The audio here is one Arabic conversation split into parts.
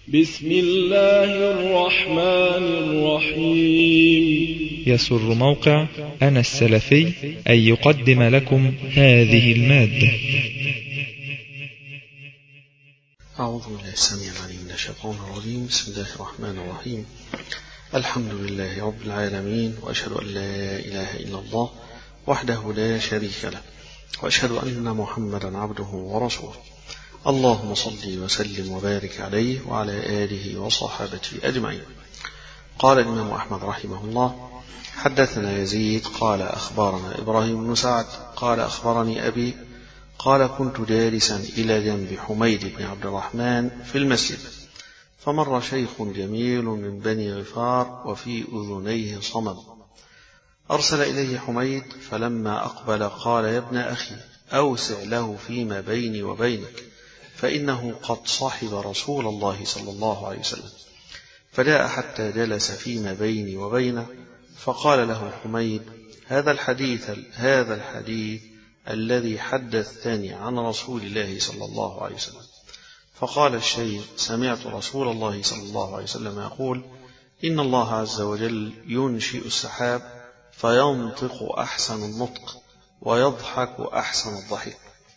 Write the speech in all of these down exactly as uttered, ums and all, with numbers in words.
بسم الله الرحمن الرحيم. يسر موقع أنا السلفي أن يقدم لكم هذه المادة. أعوذ بالله السميع العليم من الشيطان الرجيم. بسم الله الرحمن الرحيم. الحمد لله رب العالمين، وأشهد أن لا إله إلا الله وحده لا شريك له، وأشهد أن محمدا عبده ورسوله. اللهم صل وسلم وبارك عليه وعلى آله وصحابته أجمعين. قال الإمام أحمد رحمه الله: حدثنا يزيد قال أخبرنا إبراهيم بن سعد قال أخبرني أبي قال كنت جالسا إلى جنب حميد بن عبد الرحمن في المسجد، فمر شيخ جميل من بني غفار وفي أذنيه صمم، أرسل إليه حميد فلما أقبل قال: يا ابن أخي، أوسع له فيما بيني وبينك، فإنه قد صحب رسول الله صلى الله عليه وسلم. فجاء حتى جلس فيما بيني وبينه، فقال له حميد: هذا الحديث هذا الحديث الذي حدثتني عن رسول الله صلى الله عليه وسلم. فقال الشيخ: سمعت رسول الله صلى الله عليه وسلم يقول: إن الله عز وجل ينشئ السحاب فينطق أحسن النطق ويضحك أحسن الضحك.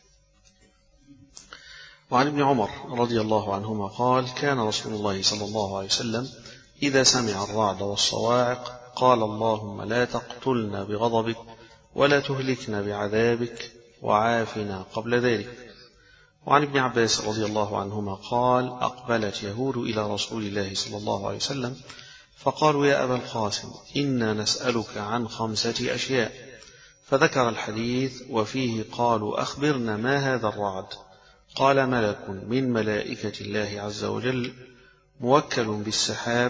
وعن ابن عمر رضي الله عنهما قال: كان رسول الله صلى الله عليه وسلم إذا سمع الرعد والصواعق قال: اللهم لا تقتلنا بغضبك ولا تهلكنا بعذابك وعافنا قبل ذلك. وعن ابن عباس رضي الله عنهما قال: أقبلت يهود إلى رسول الله صلى الله عليه وسلم فقالوا: يا أبا القاسم، إنا نسألك عن خمسة أشياء، فذكر الحديث وفيه قالوا: أخبرنا ما هذا الرعد؟ قال: ملك من ملائكة الله عز وجل موكل بالسحاب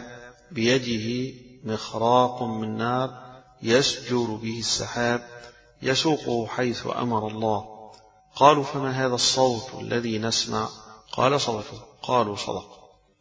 بيده مخراق من نار يسجر به السحاب يسوقه حيث أمر الله. قالوا: فما هذا الصوت الذي نسمع؟ قال: صوته. قالوا: صدق.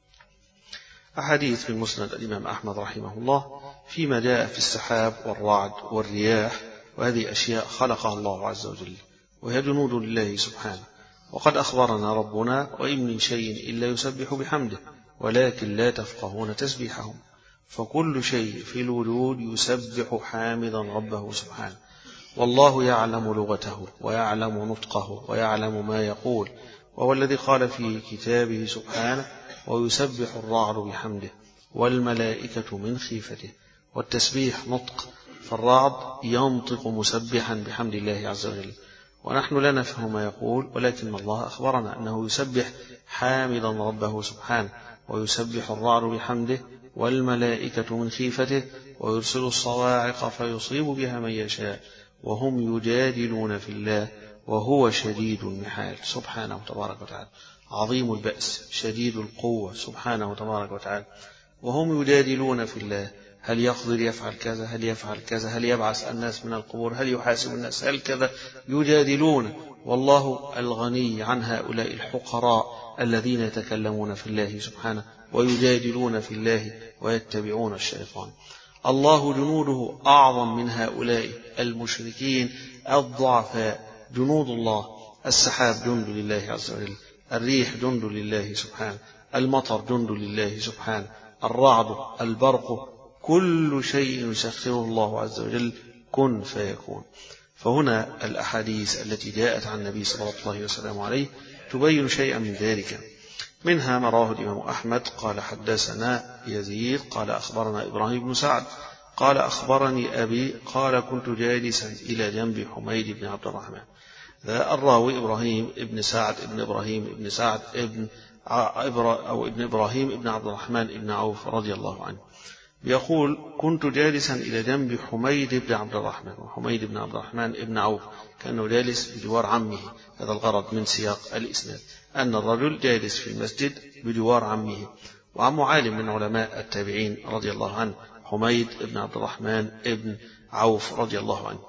أحاديث في مسند الإمام أحمد رحمه الله فيما جاء في السحاب والرعد والرياح، وهذه أشياء خلقها الله عز وجل وهي جنود لله سبحانه. وقد أخبرنا ربنا: وإن من شيء إلا يسبح بحمده ولكن لا تفقهون تسبيحهم. فكل شيء في الوجود يسبح حامدا ربه سبحانه، والله يعلم لغته ويعلم نطقه ويعلم ما يقول، وهو الذي قال في كتابه سبحانه: ويسبح الرعد بحمده والملائكة من خيفته. والتسبيح نطق، فالرعد ينطق مسبحا بحمد الله عز وجل، ونحن لا نفهم ما يقول، ولكن الله أخبرنا أنه يسبح حامدا ربه سبحانه، ويسبح الرعد بحمده والملائكة من خيفته، ويرسل الصواعق فيصيب بها من يشاء، وهم يجادلون في الله وهو شديد المحال سبحانه وتبارك وتعالى، عظيم البأس شديد القوة سبحانه وتبارك وتعالى، وهم يجادلون في الله: هل يقدر يفعل كذا؟ هل يفعل كذا؟ هل يبعث الناس من القبور؟ هل يحاسب الناس؟ هل كذا؟ يجادلون، والله الغني عن هؤلاء الحقراء الذين يتكلمون في الله سبحانه ويجادلون في الله ويتبعون الشيطان. الله جنوده أعظم من هؤلاء المشركين الضعفاء. جنود الله: السحاب جند لله عز وجل، الريح جند لله سبحانه، المطر جند لله سبحانه، الرعد، البرق، كل شيء يسخره الله عز وجل كن فيكون. فهنا الأحاديث التي جاءت عن النبي صلى الله عليه وسلم عليه تبين شيئا من ذلك. منها ما رواه الإمام أحمد قال: حدثنا يزيد قال أخبرنا إبراهيم بن سعد قال أخبرني أبي قال كنت جالسا إلى جنب حميد بن عبد الرحمن. ذا الراوي إبراهيم ابن سعد ابن إبراهيم ابن سعد ابن أو ابن إبراهيم ابن عبد الرحمن ابن عوف رضي الله عنه، يقول: كنت جالسا إلى جنب حميد بن عبد الرحمن. وحميد بن عبد الرحمن ابن عوف كان جالس بجوار عمه. هذا الغرض من سياق الإسناد، أن الرجل جالس في المسجد بجوار عمه، وعمه عالم من علماء التابعين رضي الله عنه، حميد بن عبد الرحمن ابن عوف رضي الله عنه.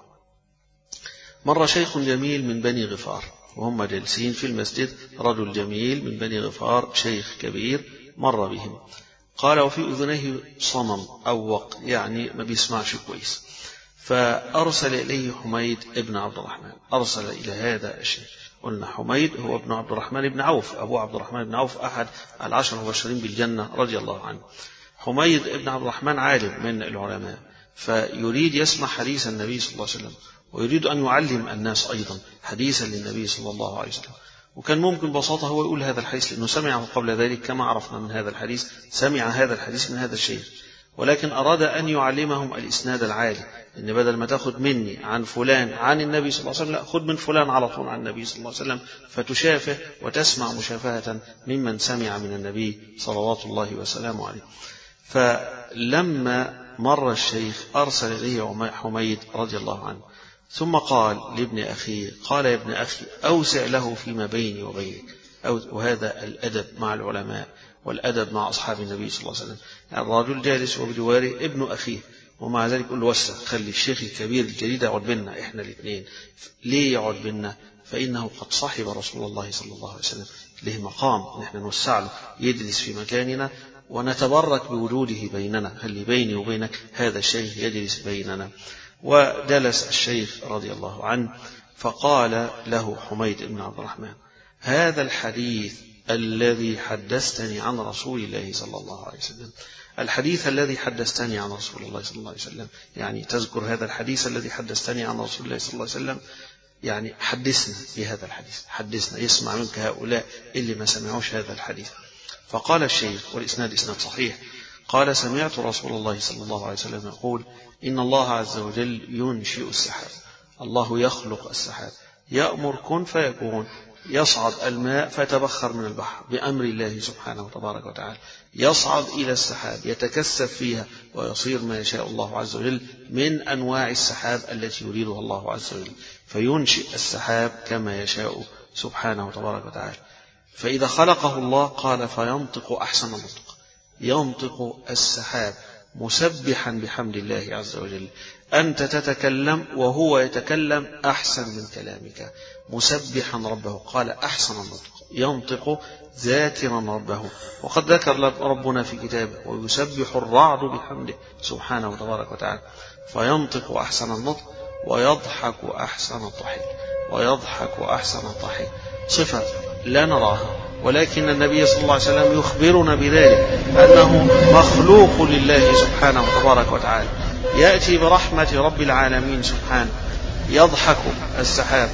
مر شيخ جميل من بني غفار وهم جالسين في المسجد، رجل جميل من بني غفار شيخ كبير مر بهم. قال: وفي أذنيه صمم أو وق، يعني ما بيسمعش كويس. فأرسل إليه حميد ابن عبد الرحمن، أرسل إلى هذا الشيخ قلنا حميد هو ابن عبد الرحمن بن عوف، أبو عبد الرحمن بن عوف أحد العشر المبشرين بالجنة رضي الله عنه. حميد ابن عبد الرحمن عالم من العلماء، فيريد يسمع حديث النبي صلى الله عليه وسلم، ويريد أن يعلم الناس أيضا حديثا للنبي صلى الله عليه وسلم. وكان ممكن ببساطة هو يقول هذا الحديث لأنه سمعه قبل ذلك، كما عرفنا من هذا الحديث سمع هذا الحديث من هذا الشيخ، ولكن أراد أن يعلمهم الإسناد العالي، إن بدل ما تأخذ مني عن فلان عن النبي صلى الله عليه وسلم، لا، خذ من فلان على طول عن النبي صلى الله عليه وسلم، فتشافه وتسمع مشافهة ممن سمع من النبي صلوات الله وسلامه عليه. فلما مر الشيخ أرسل إليه حميد رضي الله عنه، ثم قال لابن أخيه، قال يا ابن أخي أوسع له فيما بيني وبينك. وهذا الأدب مع العلماء والأدب مع أصحاب النبي صلى الله عليه وسلم. يعني الرجل جالس وبجواره ابن أخيه، ومع ذلك يقول له وسع، خلي الشيخ الكبير الجليل يقعد بيننا إحنا الاثنين. ليه يقعد بيننا؟ فإنه قد صاحب رسول الله صلى الله عليه وسلم، له مقام نحن نوسع له يجلس في مكاننا ونتبرك بوجوده بيننا. خلي بيني وبينك هذا الشيخ يجلس بيننا. وجلس الشيخ رضي الله عنه، فقال له حميد بن عبد الرحمن هذا الحديث الذي حدثتني عن رسول الله صلى الله عليه وسلم، الحديث الذي حدثتني عن رسول الله صلى الله عليه وسلم، يعني تذكر هذا الحديث الذي حدثتني عن رسول الله صلى الله عليه وسلم، يعني حدثنا بهذا الحديث، حدثنا يسمع منك هؤلاء اللي ما سمعوش هذا الحديث. فقال الشيخ، والإسناد إسناد صحيح، قال سمعت رسول الله صلى الله عليه وسلم يقول إن الله عز وجل ينشئ السحاب، الله يخلق السحاب، يأمر كن فيكون، يصعد الماء فتبخر من البحر بأمر الله سبحانه وتبارك وتعالى، يصعد إلى السحاب يتكثف فيها ويصير ما يشاء الله عز وجل من أنواع السحاب التي يريدها الله عز وجل، فينشئ السحاب كما يشاء سبحانه وتبارك وتعالى. فإذا خلقه الله قال فينطق أحسن النطق، ينطق السحاب مسبحا بحمد الله عز وجل، أنت تتكلم وهو يتكلم أحسن من كلامك، مسبحا ربه، قال أحسن النطق، ينطق ذاكرا ربه. وقد ذكر ربنا في كتابه ويسبح الرعد بحمده سبحانه وتبارك وتعالى. فينطق أحسن النطق ويضحك أحسن الضحك، ويضحك أحسن الضحك، صفة لا نراها، ولكن النبي صلى الله عليه وسلم يخبرنا بذلك أنه مخلوق لله سبحانه وتبارك وتعالى، يأتي برحمة رب العالمين سبحانه، يضحك السحاب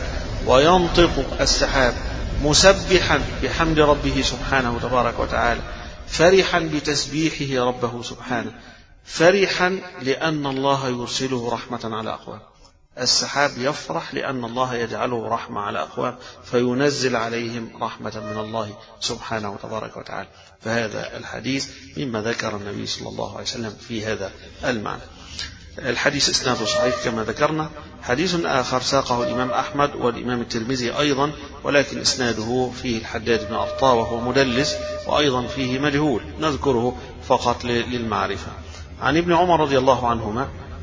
وينطق السحاب مسبحا بحمد ربه سبحانه وتبارك وتعالى، فرحا بتسبيحه ربه سبحانه، فرحا لأن الله يرسله رحمة على أقوام. السحاب يفرح لأن الله يجعله رحمة على أقوام، فينزل عليهم رحمة من الله سبحانه وتبارك وتعالى. فهذا الحديث مما ذكر النبي صلى الله عليه وسلم في هذا المعنى. الحديث إسناده صحيح كما ذكرنا. حديث آخر ساقه الإمام أحمد والإمام الترمذي أيضا، ولكن إسناده فيه الحداد بن أرطاة وهو مدلس، وأيضا فيه مجهول، نذكره فقط للمعرفة. عن ابن عمر رضي الله عنهما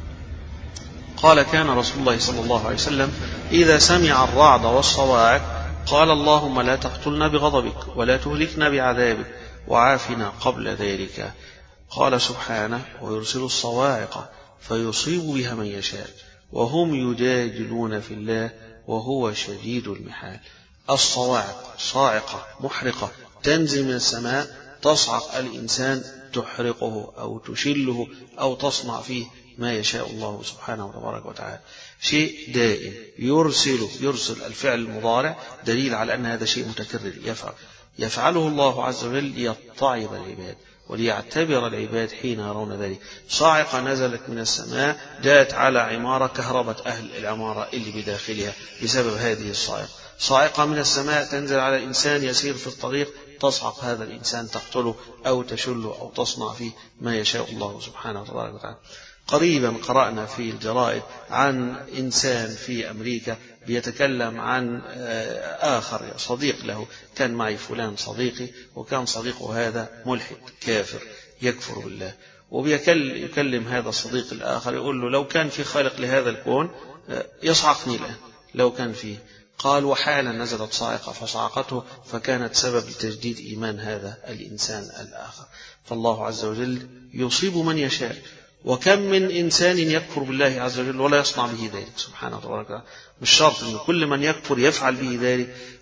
قال كان رسول الله صلى الله عليه وسلم إذا سمع الرعد والصواعق قال اللهم لا تقتلنا بغضبك ولا تهلكنا بعذابك وعافنا قبل ذلك. قال سبحانه ويرسل الصواعق فيصيب بها من يشاء وهم يجادلون في الله وهو شديد المحال. الصواعق صاعقة محرقة تنزل من السماء تصعق الإنسان، تحرقه أو تشله أو تصنع فيه ما يشاء الله سبحانه وتبارك وتعالى. شيء دائم يرسل يرسل الفعل المضارع دليل على أن هذا شيء متكرر يفعل يفعله الله عز وجل ليتعظ العباد وليعتبر العباد حين يرون ذلك. صاعقة نزلت من السماء جاءت على عمارة كهربت أهل العمارة اللي بداخلها بسبب هذه الصاعقة. صاعقة من السماء تنزل على إنسان يسير في الطريق تصعق هذا الإنسان، تقتله أو تشله أو تصنع فيه ما يشاء الله سبحانه وتعالى. قريبا قرأنا في الجرائد عن إنسان في أمريكا بيتكلم عن آخر صديق له، كان معي فلان صديقي وكان صديقه هذا ملحد كافر يكفر بالله، وبيكلم هذا الصديق الآخر يقول له لو كان في خالق لهذا الكون يصعقني الآن لو كان فيه. قال وحالا نزلت صاعقة فصعقته فكانت سبب لتجديد إيمان هذا الإنسان الآخر. فالله عز وجل يصيب من يشاء، وكم من إنسان يكفر بالله عز وجل ولا يصنع به ذلك سبحانه وتعالى. مش شرط أن كل من يكفر يفعل به ذلك،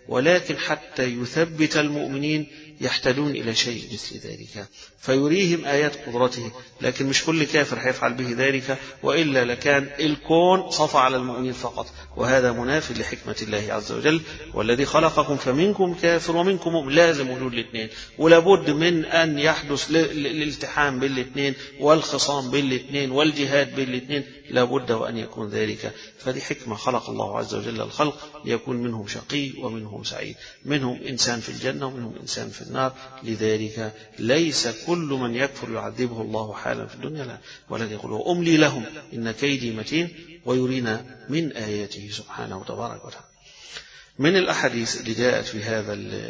ولكن حتى يثبت المؤمنين يحتاجون إلى شيء مثل ذلك فيريهم آيات قدرته، لكن مش كل كافر هيفعل به ذلك، وإلا لكان الكون صفى على المؤمنين فقط، وهذا مناف لحكمة الله عز وجل. والذي خلقكم فمنكم كافر ومنكم مؤمن، لازم وجود الاثنين، ولابد من أن يحدث الالتحام بالاثنين والخصام بالاثنين والجهاد بالاثنين، لابد وأن يكون ذلك. فدي حكمة خلق الله عز وجل الخلق ليكون منهم شقي ومنهم سعيد، منهم إنسان في الجنة ومنهم إنسان في النار. لذلك ليس كل من يكفر يعذبه الله حالا في الدنيا، لا، ولكن يقول أملي لهم إن كيدي متين، ويرينا من آياته سبحانه وتبارك وتعالى. من الأحاديث اللي جاءت في هذا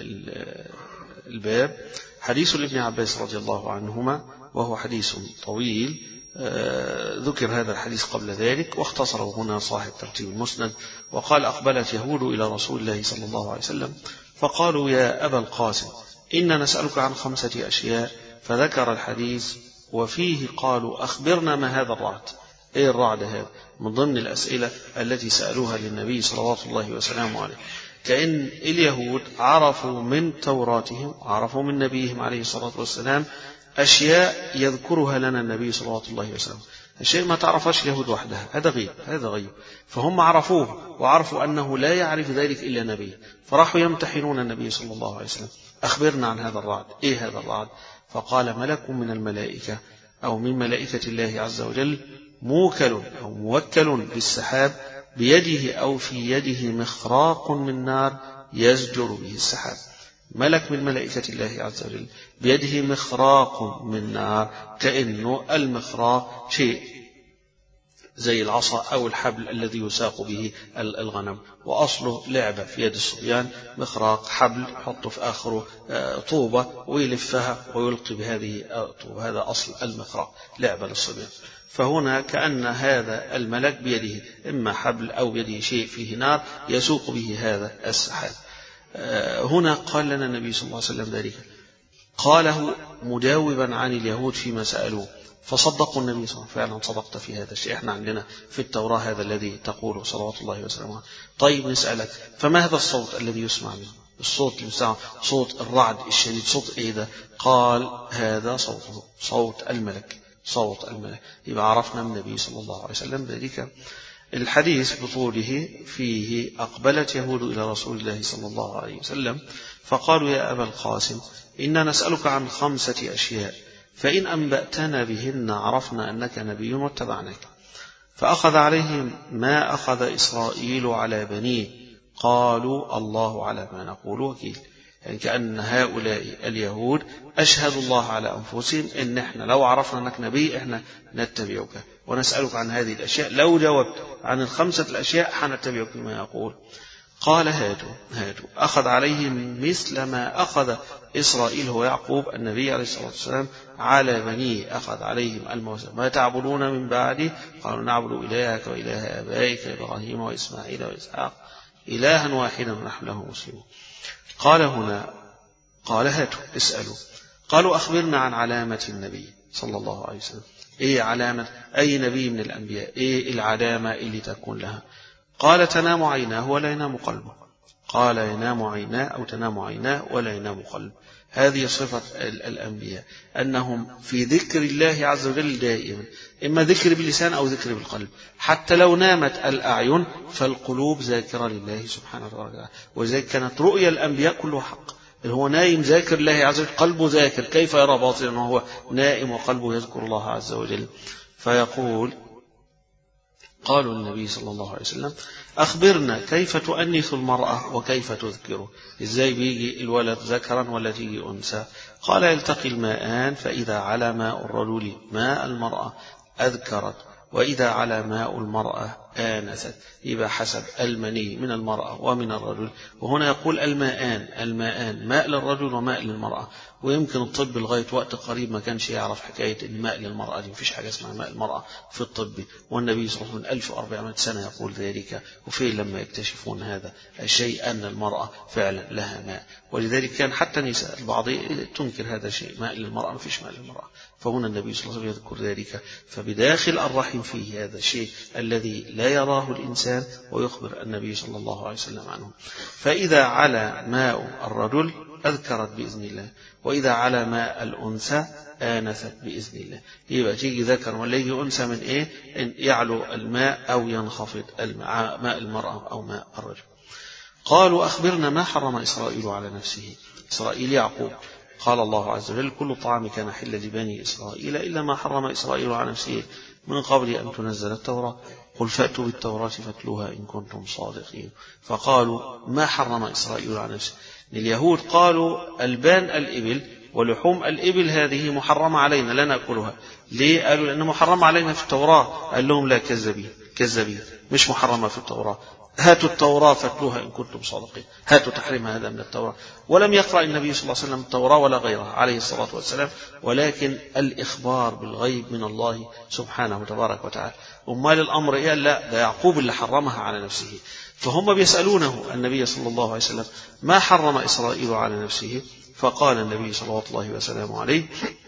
الباب حديث لابن عباس رضي الله عنهما، وهو حديث طويل، ذكر هذا الحديث قبل ذلك واختصره هنا صاحب ترتيب المسند، وقال: أقبلت يهود إلى رسول الله صلى الله عليه وسلم فقالوا: يا أبا القاسم إنا نسألك عن خمسة أشياء، فذكر الحديث وفيه قالوا: أخبرنا ما هذا الرعد. إيه الرعد هذا؟ من ضمن الأسئلة التي سألوها للنبي صلى الله عليه وسلم عليه. كأن اليهود عرفوا من توراتهم، عرفوا من نبيهم عليه الصلاة والسلام أشياء يذكرها لنا النبي صلى الله عليه وسلم، الشيء ما تعرفش اليهود وحدها، هذا غيب، هذا غيب. فهم عرفوه وعرفوا أنه لا يعرف ذلك إلا نبي، فراحوا يمتحنون النبي صلى الله عليه وسلم: أخبرنا عن هذا الرعد. إيه هذا الرعد؟ فقال: ملك من الملائكة أو من ملائكة الله عز وجل موكل أو موكل بالسحاب، بيده أو في يده مخراق من نار يزجر به السحاب. ملك من ملائكة الله عز وجل بيده مخراق من نار، كأنه المخراق شيء زي العصا أو الحبل الذي يساق به الغنم، وأصله لعبة في يد الصبيان، مخراق حبل يحط في آخره طوبة ويلفها ويلقي بهذه الطوبة، هذا أصل المخراق، لعبة للصبيان. فهنا كأن هذا الملك بيده إما حبل أو بيده شيء فيه نار يسوق به هذا السحاب. هنا قال لنا النبي صلى الله عليه وسلم ذلك، قاله مجاوبا عن اليهود فيما سألوه، فصدقوا النبي صلى الله عليه وسلم. فعلا صدقت في هذا الشيء، احنا عندنا في التوراة هذا الذي تقوله صلوات الله وسلامه. طيب نسألك، فما هذا الصوت الذي يسمع منه؟ الصوت المسمع صوت الرعد الشديد، صوت ايه ده؟ قال: هذا صوته صوت الملك، صوت الملك. يبقى عرفنا من النبي صلى الله عليه وسلم ذلك. الحديث بطوله فيه: أقبلت يهود إلى رسول الله صلى الله عليه وسلم فقالوا: يا أبا القاسم إنا نسألك عن خمسة أشياء، فإن أنبأتنا بهن عرفنا أنك نبي واتبعناك. فأخذ عليهم ما أخذ إسرائيل على بنيه، قالوا: الله على ما نقول وكيل. يعني كأن هؤلاء اليهود أشهدوا الله على أنفسهم إن إحنا لو عرفنا أنك نبي إحنا نتبعك ونسألك عن هذه الأشياء، لو جاوبت عن الخمسة الأشياء حنتبعك بما يقول. قال: هاتوا هاتوا. أخذ عليهم مثل ما أخذ إسرائيل هو يعقوب النبي عليه الصلاة والسلام على بنيه، أخذ عليهم الموسى: ما تعبدون من بعدي؟ قالوا: نعبد إلهك وإله آبائك إبراهيم وإسماعيل وإسحاق إلها واحدا ونحن له مسلمون. قال هنا، قال: هاتوا اسألوا. قالوا: أخبرنا عن علامة النبي صلى الله عليه وسلم. إيه علامة أي نبي من الأنبياء؟ إيه العلامة اللي تكون لها؟ قال: تنام عيناه ولا ينام قلبه. قال: ينام عيناه أو تنام عيناه ولا ينام قلبه. هذه صفة الأنبياء، أنهم في ذكر الله عز وجل دائما، إما ذكر باللسان أو ذكر بالقلب. حتى لو نامت الأعين فالقلوب ذاكرة لله سبحانه وتعالى. وذلك كانت رؤيا الأنبياء كلها حق، اللي هو نايم ذاكر الله عز وجل، قلبه ذاكر، كيف يرى باطلا وهو نائم وقلبه يذكر الله عز وجل؟ فيقول، قالوا النبي صلى الله عليه وسلم: أخبرنا كيف تؤنث المرأة وكيف تذكره؟ إزاي بيجي الولد ذكرا ولا تيجي أنثى؟ قال: يلتقي الماءان، فإذا على ماء الرجل ماء المرأة أذكرت، وإذا على ماء المرأة آنست. يبقى حسب المني من المرأة ومن الرجل. وهنا يقول الماءان، الماءان ماء للرجل وماء للمرأة. ويمكن الطب لغاية وقت قريب ما كانش يعرف حكاية إن ماء للمرأة دي، مفيش حاجة اسمها ماء المرأة في الطب، والنبي صلى الله عليه وسلم ألف وأربعمائة سنة يقول ذلك. وفين لما يكتشفون هذا الشيء أن المرأة فعلا لها ماء؟ ولذلك كان حتى نساء البعض تنكر هذا الشيء، ماء للمرأة، مفيش ماء للمرأة. فهنا النبي صلى الله عليه وسلم يذكر ذلك. فبداخل الرحم فيه هذا الشيء الذي لا لا يراه الإنسان ويخبر النبي صلى الله عليه وسلم عنه. فإذا على ماء الرجل أذكرت بإذن الله، وإذا على ماء الأنثى آنست بإذن الله. يبقى تيجي ذكر ولا يجي أنثى من إيه؟ إن يعلو الماء أو ينخفض الماء، ماء المرأة أو ماء الرجل. قالوا أخبرنا ما حرم إسرائيل على نفسه. إسرائيل يعقوب. قال الله عز وجل كل طعام كان حلا لبني إسرائيل إلا ما حرم إسرائيل على نفسه من قبل أن تنزل التوراة قل فأتوا بالتوراة فاتلوها إن كنتم صادقين. فقالوا ما حرم إسرائيل على نفسه. اليهود قالوا ألبان الإبل ولحوم الإبل هذه محرمة علينا لا نأكلها. ليه؟ قالوا لأنه محرمة علينا في التوراة. قال لهم لا، كذبين كذبين، مش محرمة في التوراة. هاتوا التوراة فاتلوها إن كنتم صادقين، هاتوا تحريم هذا من التوراة. ولم يقرأ النبي صلى الله عليه وسلم التوراة ولا غيرها عليه الصلاة والسلام، ولكن الإخبار بالغيب من الله سبحانه تبارك وتعالى. أمال الأمر إيه؟ لا، ده يعقوب اللي حرمها على نفسه. فهم بيسألونه النبي صلى الله عليه وسلم ما حرم إسرائيل على نفسه؟ فقال النبي صلى الله عليه وسلم عليه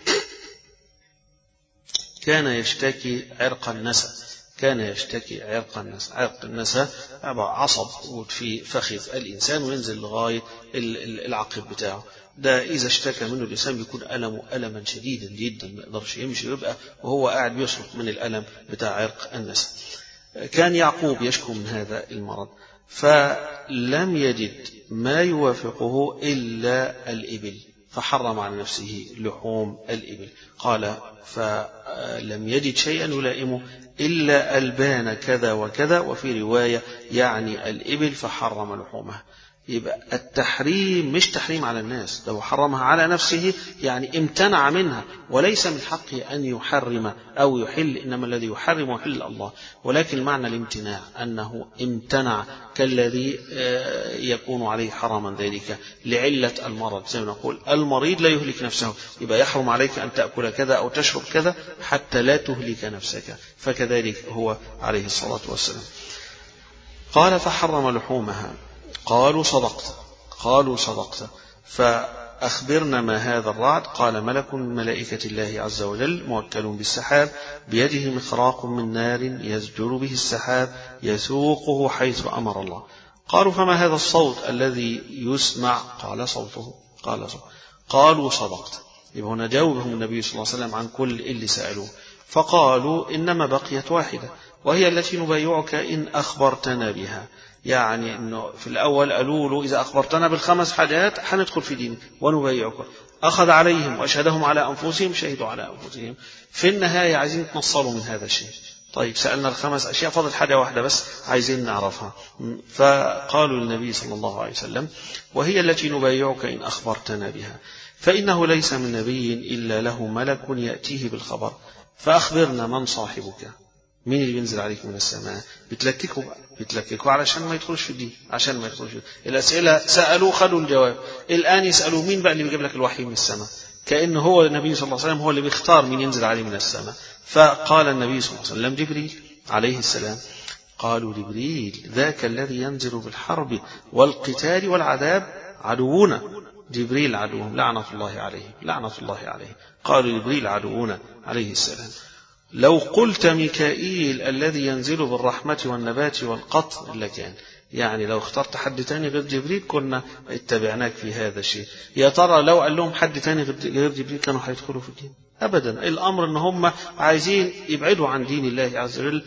كان يشتكي عرق النسا. كان يشتكي عرق النسا. عرق النسا عصب في فخذ الإنسان وينزل لغاية العقب بتاعه. ده إذا اشتكى منه الإنسان بيكون ألمه ألما شديدا جدا، ما يقدرش يمشي، يبقى وهو قاعد بيصرخ من الألم بتاع عرق النسا. كان يعقوب يشكو من هذا المرض، فلم يجد ما يوافقه إلا الإبل، فحرم على نفسه لحوم الإبل. قال فلم يجد شيئا يلائمه إلا ألبان كذا وكذا، وفي رواية يعني الإبل فحرم لحومها. يبقى التحريم مش تحريم على الناس، لو حرمها على نفسه يعني امتنع منها، وليس من حقه أن يحرم أو يحل، إنما الذي يحرم ويحل الله. ولكن معنى الامتناع أنه امتنع كالذي يكون عليه حراما ذلك لعلة المرض. زي ما نقول المريض لا يهلك نفسه، يبقى يحرم عليك أن تأكل كذا أو تشرب كذا حتى لا تهلك نفسك، فكذلك هو عليه الصلاة والسلام. قال فحرم لحومها. قالوا صدقت. قالوا صدقت. فأخبرنا ما هذا الرعد؟ قال ملك من ملائكة الله عز وجل موكل بالسحاب بيده مخراق من نار يزجر به السحاب يسوقه حيث أمر الله. قالوا فما هذا الصوت الذي يسمع؟ قال صوته. قال صوت. قالوا صدقت. يبقى هنا جاوبهم النبي صلى الله عليه وسلم عن كل اللي سألوه. فقالوا إنما بقيت واحدة وهي التي نبايعك إن أخبرتنا بها. يعني أنه في الأول قالوا له إذا أخبرتنا بالخمس حاجات حندخل في دينك ونبايعك. أخذ عليهم وأشهدهم على أنفسهم، شهدوا على أنفسهم. في النهاية عايزين يتنصلوا من هذا الشيء. طيب سألنا الخمس أشياء، فضل حاجة واحدة بس عايزين نعرفها. فقالوا للنبي صلى الله عليه وسلم وهي التي نبايعك إن أخبرتنا بها، فإنه ليس من نبي إلا له ملك يأتيه بالخبر، فأخبرنا من صاحبك، مين اللي بينزل عليك من السماء؟ بتلككوا بقى، بتلككوا علشان ما يدخلش في الدين، عشان ما يدخلش في الدين. الأسئلة سألوا خدوا الجواب، الآن يسألوا مين بقى اللي بيجيب لك الوحي من السماء، كأنه هو النبي صلى الله عليه وسلم هو اللي بيختار مين ينزل عليه من السماء. فقال النبي صلى الله عليه وسلم جبريل عليه السلام. قالوا جبريل ذاك الذي ينزل بالحرب والقتال والعذاب عدونا. جبريل عدوهم لعنة الله عليه، لعنة الله عليه. قالوا جبريل عدونا عليه السلام. لو قلت ميكائيل الذي ينزل بالرحمة والنبات والقطر لكان، يعني لو اخترت حد تاني غير جبريل كنا اتبعناك في هذا الشيء. يا ترى لو قال لهم حد تاني غير جبريل كانوا هيدخلوا في الدين؟ أبدا. الأمر ان هم عايزين يبعدوا عن دين الله عز وجل،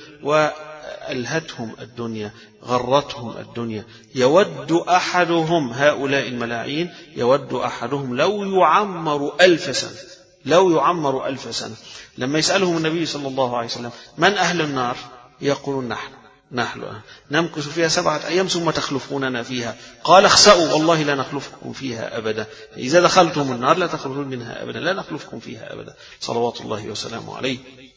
وألهتهم الدنيا، غرتهم الدنيا. يود أحدهم، هؤلاء الملاعين، يود أحدهم لو يعمر ألف سنة، لو يعمر ألف سنة. لما يسألهم النبي صلى الله عليه وسلم من أهل النار؟ يقولون نحن نحن نمكث فيها سبعة أيام ثم تخلفوننا فيها. قال اخسأوا والله لا نخلفكم فيها أبدا، إذا دخلتم النار لا تخرجون منها أبدا، لا نخلفكم فيها أبدا، صلوات الله وسلامه عليه.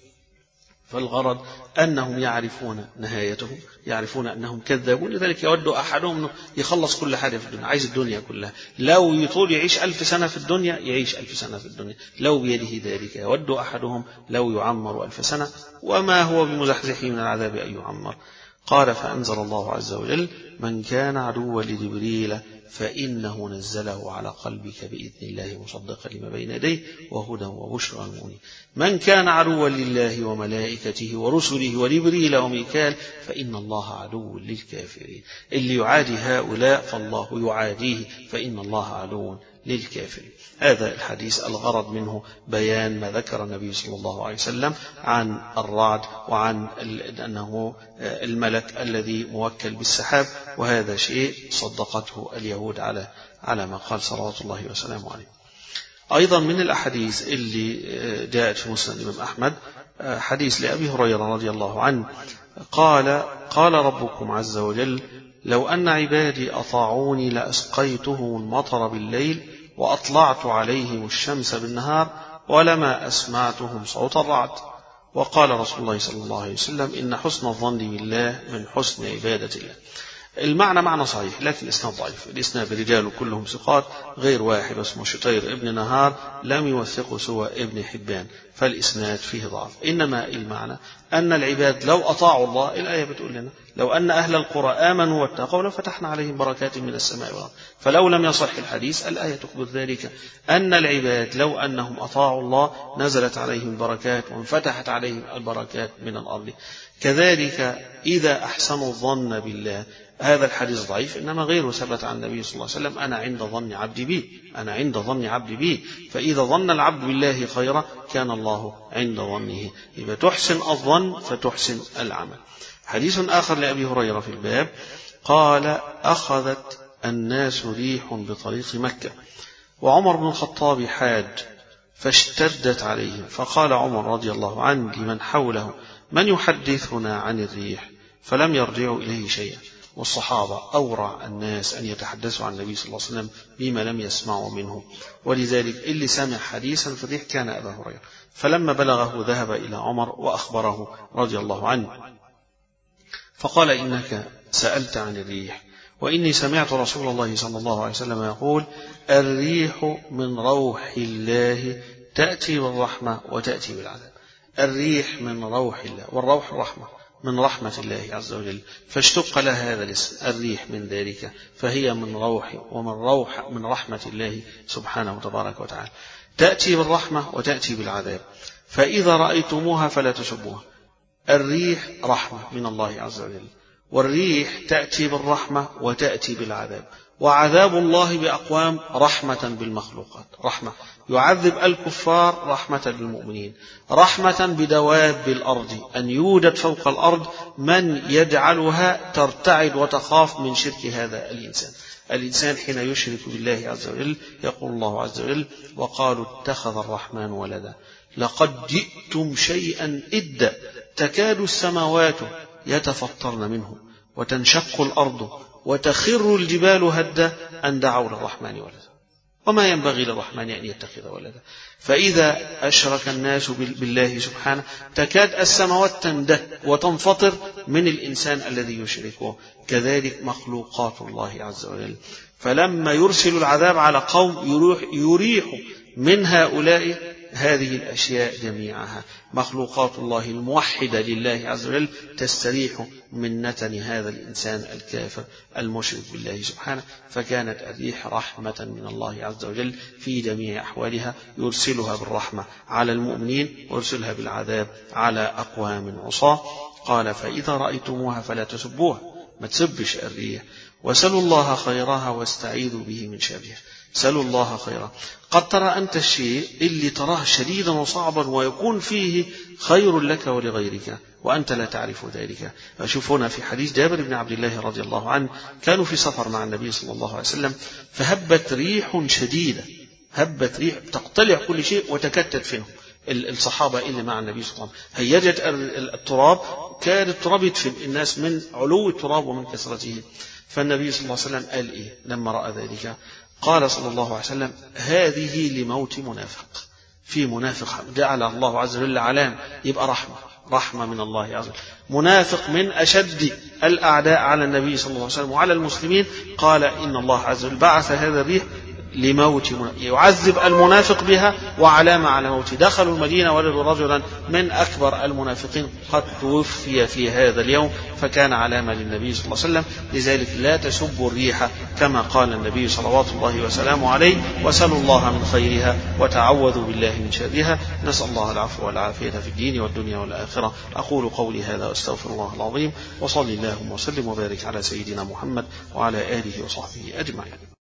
فالغرض أنهم يعرفون نهايتهم، يعرفون أنهم كذابون، لذلك يود أحدهم أنه يخلص كل حاجة في الدنيا، عايز الدنيا كلها. لو يطول يعيش ألف سنة في الدنيا يعيش ألف سنة في الدنيا، لو بيده ذلك. يود أحدهم لو يعمر ألف سنة وما هو بمزحزحه من العذاب أن يعمر. قال فأنزل الله عز وجل من كان عدوا لجبريل فإنه نزله على قلبك بإذن الله مصدقا لما بين يديه وهدى وبشرى للمؤمنين. من كان عدوا لله وملائكته ورسله وجبريل وميكال فإن الله عدو للكافرين. اللي يعادي هؤلاء فالله يعاديه، فإن الله عدو للكافرين. هذا الحديث الغرض منه بيان ما ذكر النبي صلى الله عليه وسلم عن الرعد وعن أنه الملك الذي موكل بالسحاب، وهذا شيء صدقته اليهود على على ما قال صلوات الله وسلامه عليه. أيضا من الأحاديث اللي جاءت في مسند الإمام أحمد حديث لأبي هريرة رضي الله عنه قال: قال ربكم عز وجل: لو أن عبادي أطاعوني لأسقيتهم المطر بالليل وأطلعت عليهم الشمس بالنهار ولما أسمعتهم صوت الرعد. وقال رسول الله صلى الله عليه وسلم: إن حسن الظن بالله من حسن عبادة الله. المعنى معنى صحيح، لكن الإسناد ضعيف. الإسناد رجال كلهم ثقات، غير واحد اسمه شطير ابن نهار لم يوثقه سوى ابن حبان، فالإسناد فيه ضعف. إنما المعنى أن العباد لو أطاعوا الله، الآية بتقول لنا: لو أن أهل القرى آمنوا واتقوا لفتحنا عليهم بركات من السماء والأرض. فلو لم يصح الحديث، الآية تخبر ذلك أن العباد لو أنهم أطاعوا الله نزلت عليهم بركات وانفتحت عليهم البركات من الأرض. كذلك إذا أحسنوا الظن بالله، هذا الحديث ضعيف، إنما غيره ثبت عن النبي صلى الله عليه وسلم: أنا عند ظن عبدي بي، أنا عند ظن عبدي بي. فإذا ظن العبد بالله خيرا كان الله عند ظنه. إذا تحسن الظن فتحسن العمل. حديث آخر لأبي هريرة في الباب قال: أخذت الناس ريح بطريق مكة وعمر بن الخطاب حاج فاشتدت عليهم، فقال عمر رضي الله عنه لمن حوله: من يحدثنا عن الريح؟ فلم يرجعوا إليه شيئا. والصحابة أورع الناس أن يتحدثوا عن النبي صلى الله عليه وسلم بما لم يسمعوا منه، ولذلك اللي سمع حديثا في الريح كان أبا هريرة. فلما بلغه ذهب إلى عمر وأخبره رضي الله عنه، فقال: إنك سألت عن الريح، وإني سمعت رسول الله صلى الله عليه وسلم يقول: الريح من روح الله تأتي بالرحمة وتأتي بالعذاب. الريح من روح الله، والروح الرحمة، من رحمة الله عز وجل، فاشتق لها هذا الاسم الريح من ذلك، فهي من روح ومن روح من رحمة الله سبحانه وتبارك وتعالى. تأتي بالرحمة وتأتي بالعذاب، فإذا رأيتموها فلا تسبوها. الريح رحمة من الله عز وجل، والريح تأتي بالرحمة وتأتي بالعذاب. وعذاب الله بأقوام رحمة بالمخلوقات، رحمة يعذب الكفار، رحمة بالمؤمنين، رحمة بدواب الأرض، أن يوجد فوق الأرض من يجعلها ترتعد وتخاف من شرك هذا الإنسان. الإنسان حين يشرك بالله عز وجل يقول الله عز وجل: وقالوا اتخذ الرحمن ولدا لقد جئتم شيئا إدا تكاد السماوات يتفطرن منه وتنشق الأرض وتخر الجبال هدا أن دعوا للرحمن ولدا وما ينبغي للرحمن أن يتخذ ولدا. فإذا أشرك الناس بالله سبحانه تكاد السماوات تندك وتنفطر من الإنسان الذي يشركه. كذلك مخلوقات الله عز وجل، فلما يرسل العذاب على قوم يريح من هؤلاء هذه الأشياء جميعها. مخلوقات الله الموحدة لله عز وجل تستريح من نتن هذا الإنسان الكافر المشرك بالله سبحانه. فكانت الريح رحمة من الله عز وجل في جميع أحوالها، يرسلها بالرحمة على المؤمنين ويرسلها بالعذاب على أقوام عصاة. قال: فإذا رأيتموها فلا تسبوها، ما تسبش الريح، وسلوا الله خيرها واستعيذوا به من شرها. سلوا الله خيرا. قد ترى أنت الشيء اللي تراه شديدا وصعبا ويكون فيه خير لك ولغيرك وأنت لا تعرف ذلك. أشوف هنا في حديث جابر بن عبد الله رضي الله عنه، كانوا في سفر مع النبي صلى الله عليه وسلم، فهبت ريح شديدة، هبت ريح تقتلع كل شيء وتكاد تدفنه. الصحابة اللي مع النبي صلى الله عليه وسلم هيجت التراب، كان التراب يدفن الناس من علو التراب ومن كثرته. فالنبي صلى الله عليه وسلم قال إيه لما رأى ذلك؟ قال صلى الله عليه وسلم: هذه لموت منافق. في منافق جعل الله عز وجل علام، يبقى رحمة، رحمة من الله عز وجل. منافق من أشد الأعداء على النبي صلى الله عليه وسلم وعلى المسلمين. قال: إن الله عز وجل بعث هذا الريح لموت يعذب المنافق بها وعلامة على موته. دخلوا المدينة وجدوا رجلا من أكبر المنافقين قد توفي في هذا اليوم، فكان علامة للنبي صلى الله عليه وسلم. لذلك لا تسبوا الريح كما قال النبي صلوات الله وسلامه عليه، وسلوا الله من خيرها وتعوذوا بالله من شرها. نسأل الله العفو والعافية في الدين والدنيا والآخرة. أقول قولي هذا واستغفر الله العظيم، وصلي اللهم وسلم وبارك على سيدنا محمد وعلى آله وصحبه أجمعين.